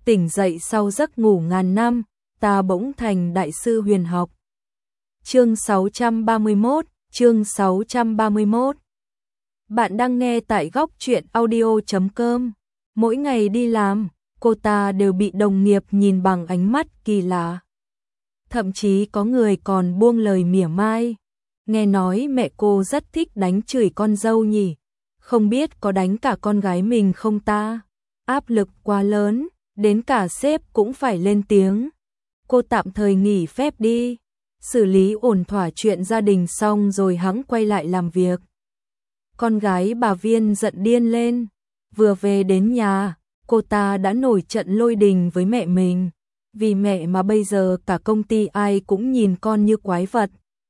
tỉnh dậy sau giấc ngủ ngàn năm, ta bỗng thành đại sư huyền học. Chương 631. Bạn đang nghe tại góc truyện audio.com. Mỗi ngày đi làm, cô ta đều bị đồng nghiệp nhìn bằng ánh mắt kỳ lạ. Thậm chí có người còn buông lời mỉa mai. Nghe nói mẹ cô rất thích đánh chửi con dâu nhỉ, không biết có đánh cả con gái mình không ta? Áp lực quá lớn, đến cả sếp cũng phải lên tiếng. Cô tạm thời nghỉ phép đi, xử lý ổn thỏa chuyện gia đình xong rồi hẵng quay lại làm việc. Con gái bà Viên giận điên lên, vừa về đến nhà, cô ta đã nổi trận lôi đình với mẹ mình. Vì mẹ mà bây giờ cả công ty ai cũng nhìn con như quái vật.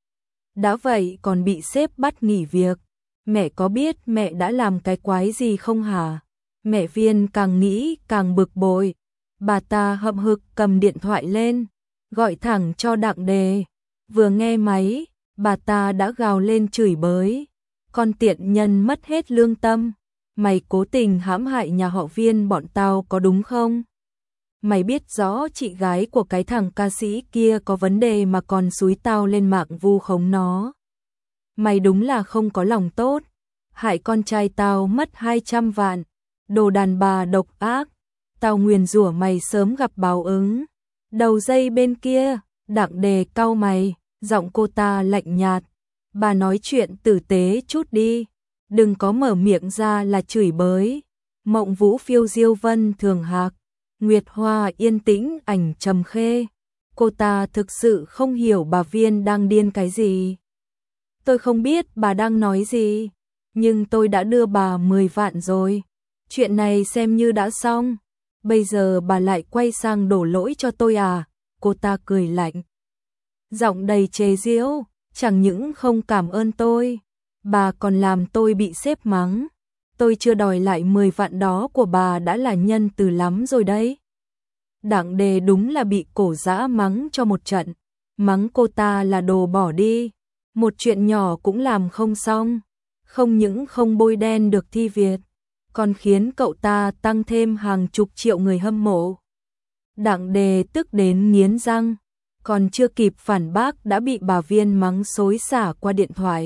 Đã vậy còn bị sếp bắt nghỉ việc. Mẹ có biết mẹ đã làm cái quái gì không hả? Mẹ Viên càng nghĩ càng bực bội. Bà ta hậm hực cầm điện thoại lên, gọi thẳng cho Đặng Đề. Vừa nghe máy, bà ta đã gào lên chửi bới. Con tiện nhân mất hết lương tâm. Mày cố tình hãm hại nhà họ Viên bọn tao có đúng không? Mày biết rõ chị gái của cái thằng ca sĩ kia có vấn đề mà còn xúi tao lên mạng vu khống nó. Mày đúng là không có lòng tốt, hại con trai tao mất 200 vạn, đồ đàn bà độc ác, tao nguyền rủa mày sớm gặp báo ứng. Đầu dây bên kia, Đặng Đề cau mày, giọng cô ta lạnh nhạt, bà nói chuyện tử tế chút đi, đừng có mở miệng ra là chửi bới. Mộng Vũ phiêu diêu vân thường hạc, Nguyệt Hoa yên tĩnh ảnh trầm khê. Cô ta thực sự không hiểu bà Viên đang điên cái gì. Tôi không biết bà đang nói gì, nhưng tôi đã đưa bà 10 vạn rồi. Chuyện này xem như đã xong. Bây giờ bà lại quay sang đổ lỗi cho tôi à? Cô ta cười lạnh, giọng đầy chế giễu, chẳng những không cảm ơn tôi, bà còn làm tôi bị sếp mắng. Tôi chưa đòi lại 10 vạn đó của bà đã là nhân từ lắm rồi đấy. Đặng Đề đúng là bị cổ dã mắng cho một trận, mắng cô ta là đồ bỏ đi, một chuyện nhỏ cũng làm không xong, không những không bôi đen được Thi Việt, còn khiến cậu ta tăng thêm hàng chục triệu người hâm mộ. Đặng Đề tức đến nghiến răng, còn chưa kịp phản bác đã bị bà Viên mắng xối xả qua điện thoại.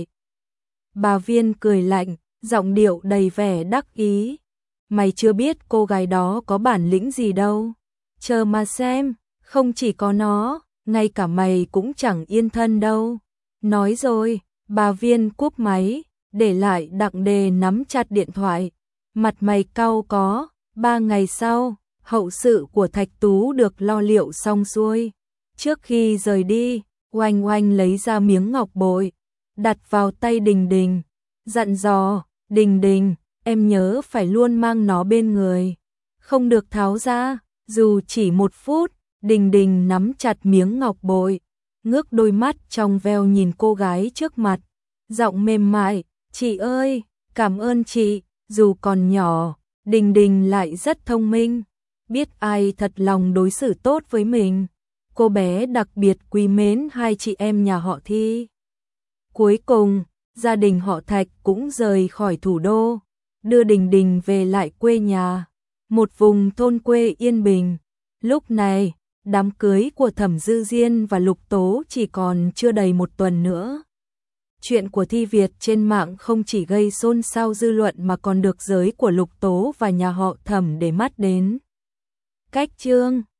Bà Viên cười lạnh, giọng điệu đầy vẻ đắc ý. Mày chưa biết cô gái đó có bản lĩnh gì đâu. Chờ mà xem, không chỉ có nó, ngay cả mày cũng chẳng yên thân đâu. Nói rồi, bà Viên cúp máy, để lại Đặng Đề nắm chặt điện thoại. Mặt mày cau có, 3 ngày sau, hậu sự của Thạch Tú được lo liệu xong xuôi. Trước khi rời đi, Oanh Oanh lấy ra miếng ngọc bội, đặt vào tay Đình Đình, dặn dò, Đình Đình, em nhớ phải luôn mang nó bên người, không được tháo ra, dù chỉ 1 phút. Đình Đình nắm chặt miếng ngọc bội, ngước đôi mắt trong veo nhìn cô gái trước mặt, giọng mềm mại, chị ơi, cảm ơn chị. Dù còn nhỏ, Đình Đình lại rất thông minh, biết ai thật lòng đối xử tốt với mình. Cô bé đặc biệt quý mến hai chị em nhà họ Thi. Cuối cùng, gia đình họ Thạch cũng rời khỏi thủ đô, đưa Đình Đình về lại quê nhà, một vùng thôn quê yên bình. Lúc này, đám cưới của Thẩm Dư Diên và Lục Tố chỉ còn chưa đầy 1 tuần nữa. Chuyện của Thi Việt trên mạng không chỉ gây xôn xao dư luận mà còn được giới của Lục Tố và nhà họ Thẩm để mắt đến. Cách chương